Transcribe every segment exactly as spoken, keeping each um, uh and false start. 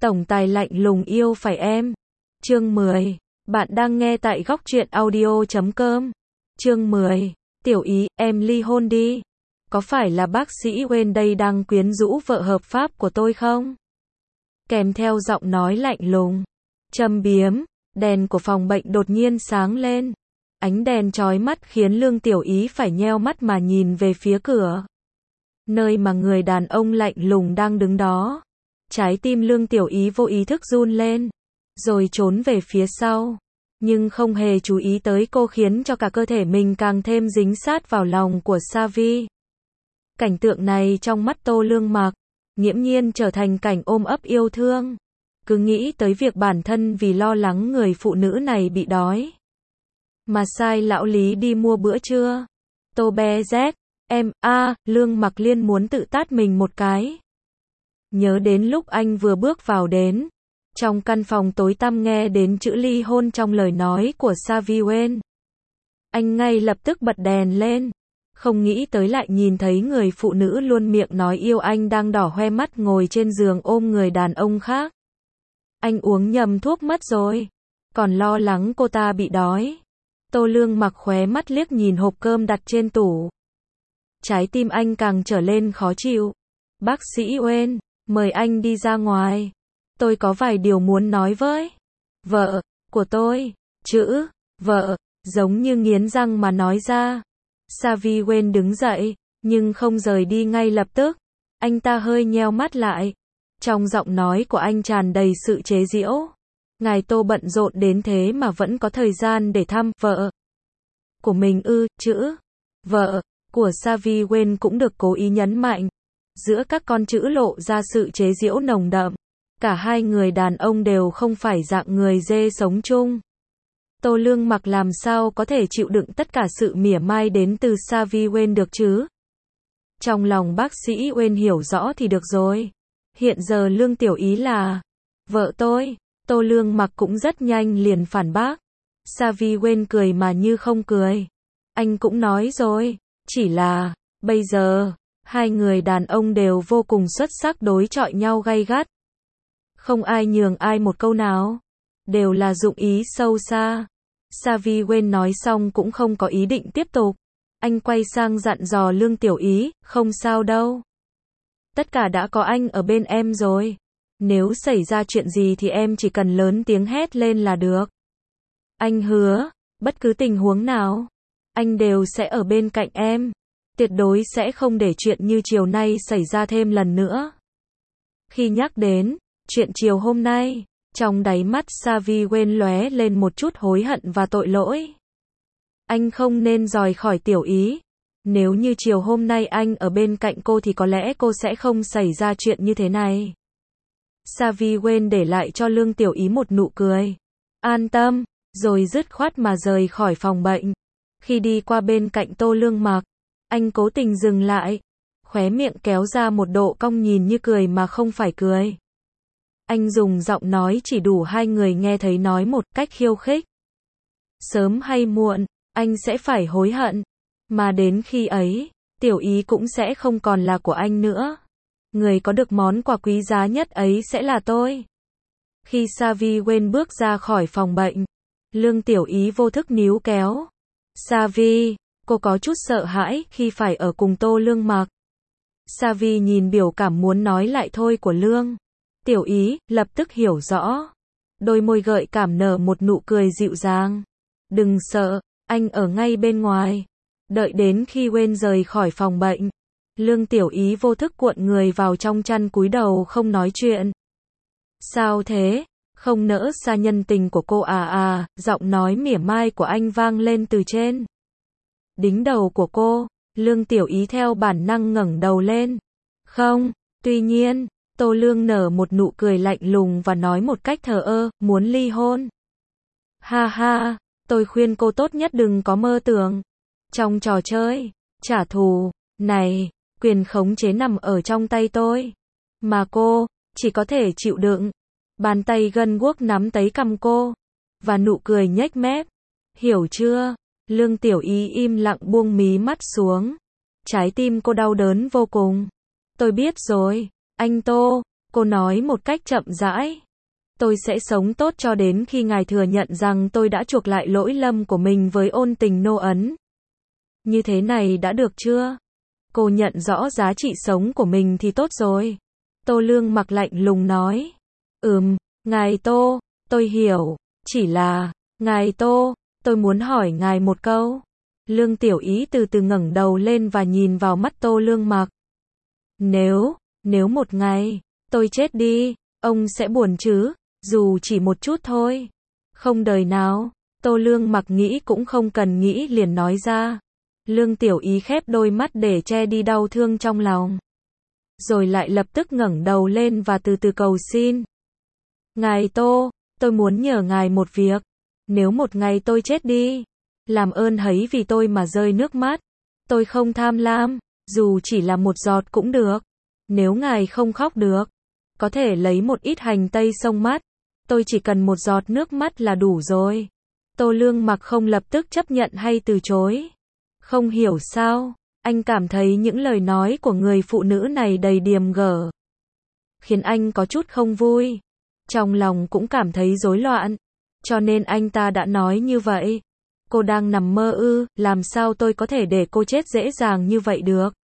Tổng tài lạnh lùng yêu phải em. Chương mười. Bạn đang nghe tại góc truyện audio chấm com. Chương mười. Tiểu Ý, em ly hôn đi. Có phải là bác sĩ Wayne đây đang quyến rũ vợ hợp pháp của tôi không? Kèm theo giọng nói lạnh lùng, châm biếm, đèn của phòng bệnh đột nhiên sáng lên. Ánh đèn chói mắt khiến Lương Tiểu Ý phải nheo mắt mà nhìn về phía cửa, nơi mà người đàn ông lạnh lùng đang đứng đó. Trái tim Lương Tiểu Ý vô ý thức run lên, rồi trốn về phía sau, nhưng không hề chú ý tới cô khiến cho cả cơ thể mình càng thêm dính sát vào lòng của Savi. Cảnh tượng này trong mắt Tô Lương Mặc, nghiễm nhiên trở thành cảnh ôm ấp yêu thương. Cứ nghĩ tới việc bản thân vì lo lắng người phụ nữ này bị đói, mà sai lão Lý đi mua bữa trưa. Tô bé Z, em, a, Lương Mặc Liên muốn tự tát mình một cái. Nhớ đến lúc anh vừa bước vào đến, trong căn phòng tối tăm nghe đến chữ ly hôn trong lời nói của Savi Wayne. Anh ngay lập tức bật đèn lên, không nghĩ tới lại nhìn thấy người phụ nữ luôn miệng nói yêu anh đang đỏ hoe mắt ngồi trên giường ôm người đàn ông khác. Anh uống nhầm thuốc mất rồi, còn lo lắng cô ta bị đói. Tô Lương Mặc khóe mắt liếc nhìn hộp cơm đặt trên tủ. Trái tim anh càng trở lên khó chịu. Bác sĩ Wayne, mời anh đi ra ngoài. Tôi có vài điều muốn nói với vợ của tôi. Chữ vợ giống như nghiến răng mà nói ra. Savi Wayne đứng dậy, nhưng không rời đi ngay lập tức. Anh ta hơi nheo mắt lại. Trong giọng nói của anh tràn đầy sự chế giễu. Ngài Tô bận rộn đến thế mà vẫn có thời gian để thăm vợ của mình ư? Chữ vợ của Savi Wayne cũng được cố ý nhấn mạnh. Giữa các con chữ lộ ra sự chế giễu nồng đậm. Cả hai người đàn ông đều không phải dạng người dê sống chung. Tô Lương Mặc làm sao có thể chịu đựng tất cả sự mỉa mai đến từ Savi Wayne được chứ? Trong lòng bác sĩ Wayne hiểu rõ thì được rồi. Hiện giờ Lương Tiểu Ý là vợ tôi. Tô Lương Mặc cũng rất nhanh liền phản bác. Savi Wayne cười mà như không cười. Anh cũng nói rồi, chỉ là bây giờ hai người đàn ông đều vô cùng xuất sắc đối chọi nhau gay gắt. Không ai nhường ai một câu nào. Đều là dụng ý sâu xa. Savi Wayne nói xong cũng không có ý định tiếp tục. Anh quay sang dặn dò Lương Tiểu Ý, không sao đâu. Tất cả đã có anh ở bên em rồi. Nếu xảy ra chuyện gì thì em chỉ cần lớn tiếng hét lên là được. Anh hứa, bất cứ tình huống nào, anh đều sẽ ở bên cạnh em. Tuyệt đối sẽ không để chuyện như chiều nay xảy ra thêm lần nữa. Khi nhắc đến chuyện chiều hôm nay, trong đáy mắt Savi Wayne lóe lên một chút hối hận và tội lỗi. Anh không nên rời khỏi Tiểu Ý. Nếu như chiều hôm nay anh ở bên cạnh cô thì có lẽ cô sẽ không xảy ra chuyện như thế này. Savi Wayne để lại cho Lương Tiểu Ý một nụ cười. An tâm, rồi dứt khoát mà rời khỏi phòng bệnh. Khi đi qua bên cạnh Tô Lương Mặc, anh cố tình dừng lại, khóe miệng kéo ra một độ cong nhìn như cười mà không phải cười. Anh dùng giọng nói chỉ đủ hai người nghe thấy nói một cách khiêu khích. Sớm hay muộn, anh sẽ phải hối hận. Mà đến khi ấy, Tiểu Ý cũng sẽ không còn là của anh nữa. Người có được món quà quý giá nhất ấy sẽ là tôi. Khi Savi Wayne bước ra khỏi phòng bệnh, Lương Tiểu Ý vô thức níu kéo Savi. Cô có chút sợ hãi khi phải ở cùng Tô Lương Mặc. Savi nhìn biểu cảm muốn nói lại thôi của Lương Tiểu Ý, lập tức hiểu rõ. Đôi môi gợi cảm nở một nụ cười dịu dàng. Đừng sợ, anh ở ngay bên ngoài. Đợi đến khi Wayne rời khỏi phòng bệnh, Lương Tiểu Ý vô thức cuộn người vào trong chăn cúi đầu không nói chuyện. Sao thế? Không nỡ xa nhân tình của cô à à, giọng nói mỉa mai của anh vang lên từ trên đính đầu của cô. Lương Tiểu Ý theo bản năng ngẩng đầu lên. Không, tuy nhiên, Tô Lương nở một nụ cười lạnh lùng và nói một cách thờ ơ, muốn ly hôn. Ha ha, tôi khuyên cô tốt nhất đừng có mơ tưởng. Trong trò chơi trả thù này, quyền khống chế nằm ở trong tay tôi. Mà cô chỉ có thể chịu đựng. Bàn tay gân guốc nắm lấy cằm cô. Và nụ cười nhếch mép. Hiểu chưa? Lương Tiểu Ý im lặng buông mí mắt xuống. Trái tim cô đau đớn vô cùng. Tôi biết rồi, anh Tô. Cô nói một cách chậm rãi. Tôi sẽ sống tốt cho đến khi ngài thừa nhận rằng tôi đã chuộc lại lỗi lầm của mình với ôn tình nô ấn. Như thế này đã được chưa? Cô nhận rõ giá trị sống của mình thì tốt rồi. Tô Lương Mặc lạnh lùng nói. Ừm, ngài Tô, tôi hiểu. Chỉ là, ngài Tô, tôi muốn hỏi ngài một câu. Lương Tiểu Ý từ từ ngẩng đầu lên và nhìn vào mắt Tô Lương Mặc. Nếu, nếu một ngày, tôi chết đi, ông sẽ buồn chứ, dù chỉ một chút thôi. Không đời nào, Tô Lương Mặc nghĩ cũng không cần nghĩ liền nói ra. Lương Tiểu Ý khép đôi mắt để che đi đau thương trong lòng. Rồi lại lập tức ngẩng đầu lên và từ từ cầu xin. Ngài Tô, tôi muốn nhờ ngài một việc. Nếu một ngày tôi chết đi, làm ơn hãy vì tôi mà rơi nước mắt. Tôi không tham lam, dù chỉ là một giọt cũng được. Nếu ngài không khóc được, có thể lấy một ít hành tây xông mắt. Tôi chỉ cần một giọt nước mắt là đủ rồi. Tô Lương Mặc không lập tức chấp nhận hay từ chối. Không hiểu sao, anh cảm thấy những lời nói của người phụ nữ này đầy điềm gở, khiến anh có chút không vui. Trong lòng cũng cảm thấy rối loạn. Cho nên anh ta đã nói như vậy. Cô đang nằm mơ ư, làm sao tôi có thể để cô chết dễ dàng như vậy được.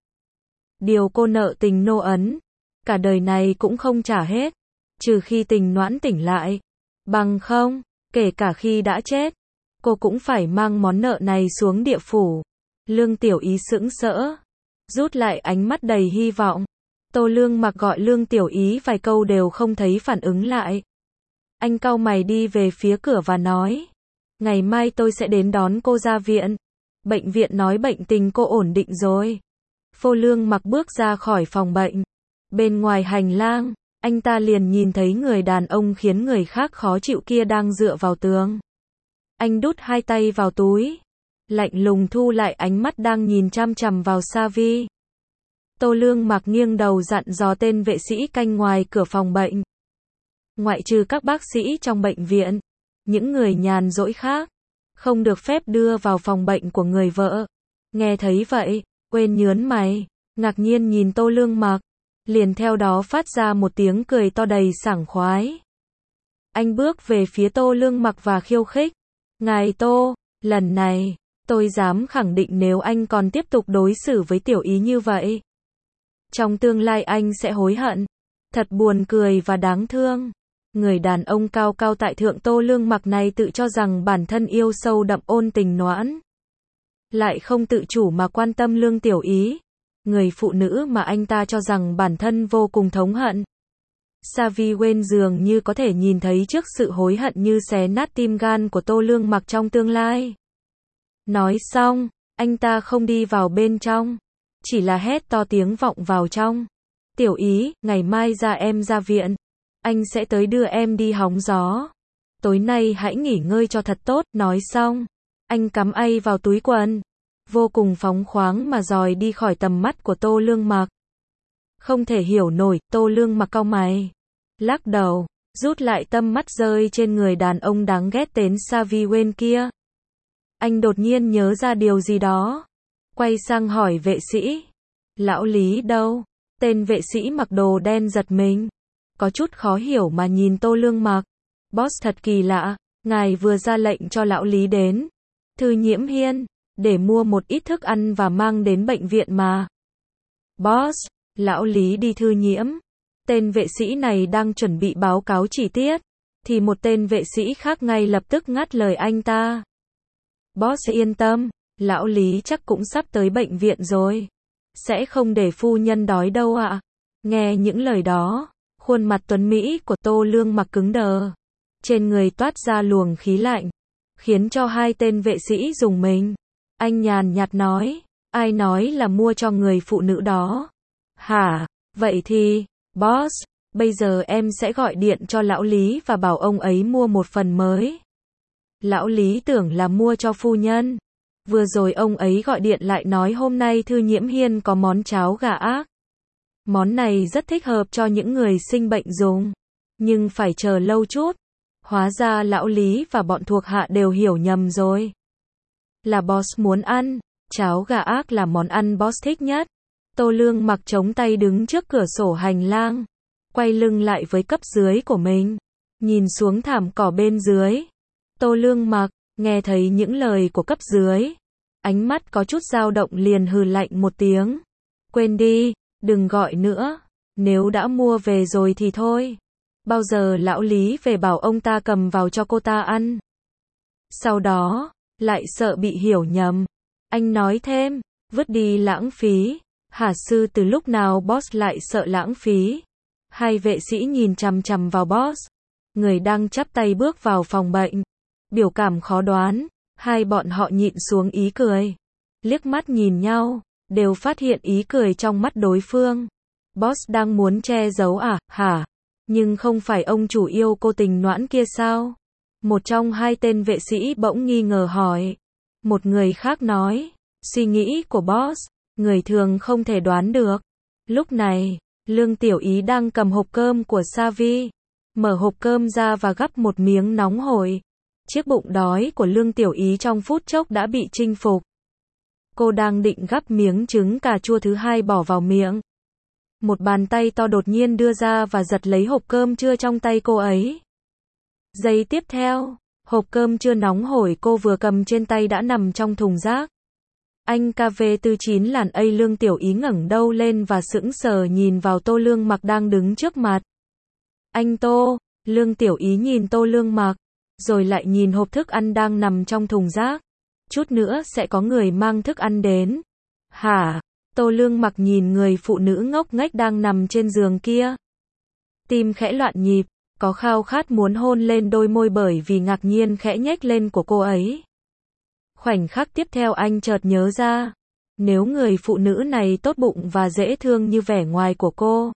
Điều cô nợ tình nô ấn, cả đời này cũng không trả hết. Trừ khi tình noãn tỉnh lại. Bằng không, kể cả khi đã chết, cô cũng phải mang món nợ này xuống địa phủ. Lương Tiểu Ý sững sỡ, rút lại ánh mắt đầy hy vọng. Tô Lương Mặc gọi Lương Tiểu Ý vài câu đều không thấy phản ứng lại. Anh cau mày đi về phía cửa và nói. Ngày mai tôi sẽ đến đón cô ra viện. Bệnh viện nói bệnh tình cô ổn định rồi. Tô Lương Mặc bước ra khỏi phòng bệnh. Bên ngoài hành lang, anh ta liền nhìn thấy người đàn ông khiến người khác khó chịu kia đang dựa vào tường. Anh đút hai tay vào túi, lạnh lùng thu lại ánh mắt đang nhìn chăm chằm vào Sa Vi. Tô Lương Mặc nghiêng đầu dặn dò tên vệ sĩ canh ngoài cửa phòng bệnh. Ngoại trừ các bác sĩ trong bệnh viện, những người nhàn rỗi khác không được phép đưa vào phòng bệnh của người vợ. Nghe thấy vậy, Quên nhớn mày, ngạc nhiên nhìn Tô Lương Mặc, liền theo đó phát ra một tiếng cười to đầy sảng khoái. Anh bước về phía Tô Lương Mặc và khiêu khích. Ngài Tô, lần này, tôi dám khẳng định nếu anh còn tiếp tục đối xử với Tiểu Ý như vậy, trong tương lai anh sẽ hối hận. Thật buồn cười và đáng thương. Người đàn ông cao cao tại thượng Tô Lương Mặc này tự cho rằng bản thân yêu sâu đậm ôn tình noãn, lại không tự chủ mà quan tâm Lương Tiểu Ý, người phụ nữ mà anh ta cho rằng bản thân vô cùng thống hận. Sa Vi Wen dường như có thể nhìn thấy trước sự hối hận như xé nát tim gan của Tô Lương Mặc trong tương lai. Nói xong, anh ta không đi vào bên trong, chỉ là hét to tiếng vọng vào trong. Tiểu Ý, ngày mai ra em ra viện, anh sẽ tới đưa em đi hóng gió. Tối nay hãy nghỉ ngơi cho thật tốt. Nói xong, anh cắm ay vào túi quần, vô cùng phóng khoáng mà dòi đi khỏi tầm mắt của Tô Lương Mặc. Không thể hiểu nổi, Tô Lương Mặc cau mày, lắc đầu, rút lại tâm mắt rơi trên người đàn ông đáng ghét tên Sa Vi Wen kia. Anh đột nhiên nhớ ra điều gì đó, quay sang hỏi vệ sĩ. Lão Lý đâu? Tên vệ sĩ mặc đồ đen giật mình, có chút khó hiểu mà nhìn Tô Lương Mặc. Boss thật kỳ lạ, ngài vừa ra lệnh cho lão Lý đến Thư Nhiễm Hiên để mua một ít thức ăn và mang đến bệnh viện mà. Boss, lão Lý đi Thư Nhiễm. Tên vệ sĩ này đang chuẩn bị báo cáo chi tiết, thì một tên vệ sĩ khác ngay lập tức ngắt lời anh ta. Boss yên tâm, lão Lý chắc cũng sắp tới bệnh viện rồi, sẽ không để phu nhân đói đâu ạ. À. Nghe những lời đó, khuôn mặt tuấn mỹ của Tô Lương Mặc cứng đờ, trên người toát ra luồng khí lạnh, khiến cho hai tên vệ sĩ rùng mình. Anh nhàn nhạt nói, ai nói là mua cho người phụ nữ đó? Hả? Vậy thì, boss, bây giờ em sẽ gọi điện cho lão Lý và bảo ông ấy mua một phần mới. Lão Lý tưởng là mua cho phu nhân. Vừa rồi ông ấy gọi điện lại nói hôm nay Thư Nhiễm Hiên có món cháo gà ác. Món này rất thích hợp cho những người sinh bệnh dùng, nhưng phải chờ lâu chút. Hóa ra lão Lý và bọn thuộc hạ đều hiểu nhầm rồi. Là boss muốn ăn, cháo gà ác là món ăn boss thích nhất. Tô Lương Mặc chống tay đứng trước cửa sổ hành lang, quay lưng lại với cấp dưới của mình, nhìn xuống thảm cỏ bên dưới. Tô Lương Mặc, nghe thấy những lời của cấp dưới, ánh mắt có chút dao động liền hừ lạnh một tiếng. Quên đi, đừng gọi nữa, nếu đã mua về rồi thì thôi. Bao giờ lão Lý về bảo ông ta cầm vào cho cô ta ăn. Sau đó, lại sợ bị hiểu nhầm. Anh nói thêm, vứt đi lãng phí. Hả sư từ lúc nào boss lại sợ lãng phí? Hai vệ sĩ nhìn chằm chằm vào boss. Người đang chắp tay bước vào phòng bệnh. Biểu cảm khó đoán, hai bọn họ nhịn xuống ý cười. Liếc mắt nhìn nhau, đều phát hiện ý cười trong mắt đối phương. Boss đang muốn che giấu à, hả? Nhưng không phải ông chủ yêu cô Tình Noãn kia sao? Một trong hai tên vệ sĩ bỗng nghi ngờ hỏi. Một người khác nói, suy nghĩ của boss, người thường không thể đoán được. Lúc này, Lương Tiểu Ý đang cầm hộp cơm của Savi, mở hộp cơm ra và gắp một miếng nóng hổi. Chiếc bụng đói của Lương Tiểu Ý trong phút chốc đã bị chinh phục. Cô đang định gắp miếng trứng cà chua thứ hai bỏ vào miệng. Một bàn tay to đột nhiên đưa ra và giật lấy hộp cơm trưa trong tay cô ấy. Giây tiếp theo, hộp cơm trưa nóng hổi cô vừa cầm trên tay đã nằm trong thùng rác. Anh ca vê tư chín làn A Lương Tiểu Ý ngẩng đầu lên và sững sờ nhìn vào Tô Lương Mặc đang đứng trước mặt. Anh Tô, Lương Tiểu Ý nhìn Tô Lương Mặc, rồi lại nhìn hộp thức ăn đang nằm trong thùng rác. Chút nữa sẽ có người mang thức ăn đến. Hả? Tô Lương Mặc nhìn người phụ nữ ngốc nghếch đang nằm trên giường kia. Tim khẽ loạn nhịp, có khao khát muốn hôn lên đôi môi bởi vì ngạc nhiên khẽ nhếch lên của cô ấy. Khoảnh khắc tiếp theo anh chợt nhớ ra, nếu người phụ nữ này tốt bụng và dễ thương như vẻ ngoài của cô,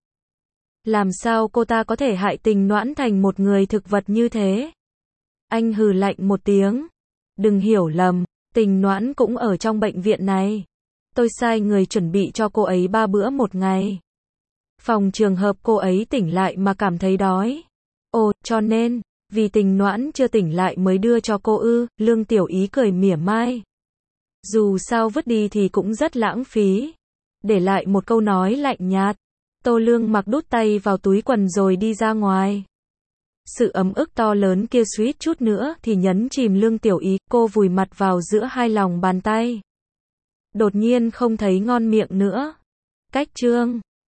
làm sao cô ta có thể hại Tình Noãn thành một người thực vật như thế? Anh hừ lạnh một tiếng. Đừng hiểu lầm, Tình Noãn cũng ở trong bệnh viện này. Tôi sai người chuẩn bị cho cô ấy ba bữa một ngày. Phòng trường hợp cô ấy tỉnh lại mà cảm thấy đói. Ồ, cho nên, vì Tình Noãn chưa tỉnh lại mới đưa cho cô ư? Lương Tiểu Ý cười mỉa mai. Dù sao vứt đi thì cũng rất lãng phí. Để lại một câu nói lạnh nhạt. Tô Lương Mặc đút tay vào túi quần rồi đi ra ngoài. Sự ấm ức to lớn kia suýt chút nữa thì nhấn chìm Lương Tiểu Ý, cô vùi mặt vào giữa hai lòng bàn tay. Đột nhiên không thấy ngon miệng nữa. Cách chương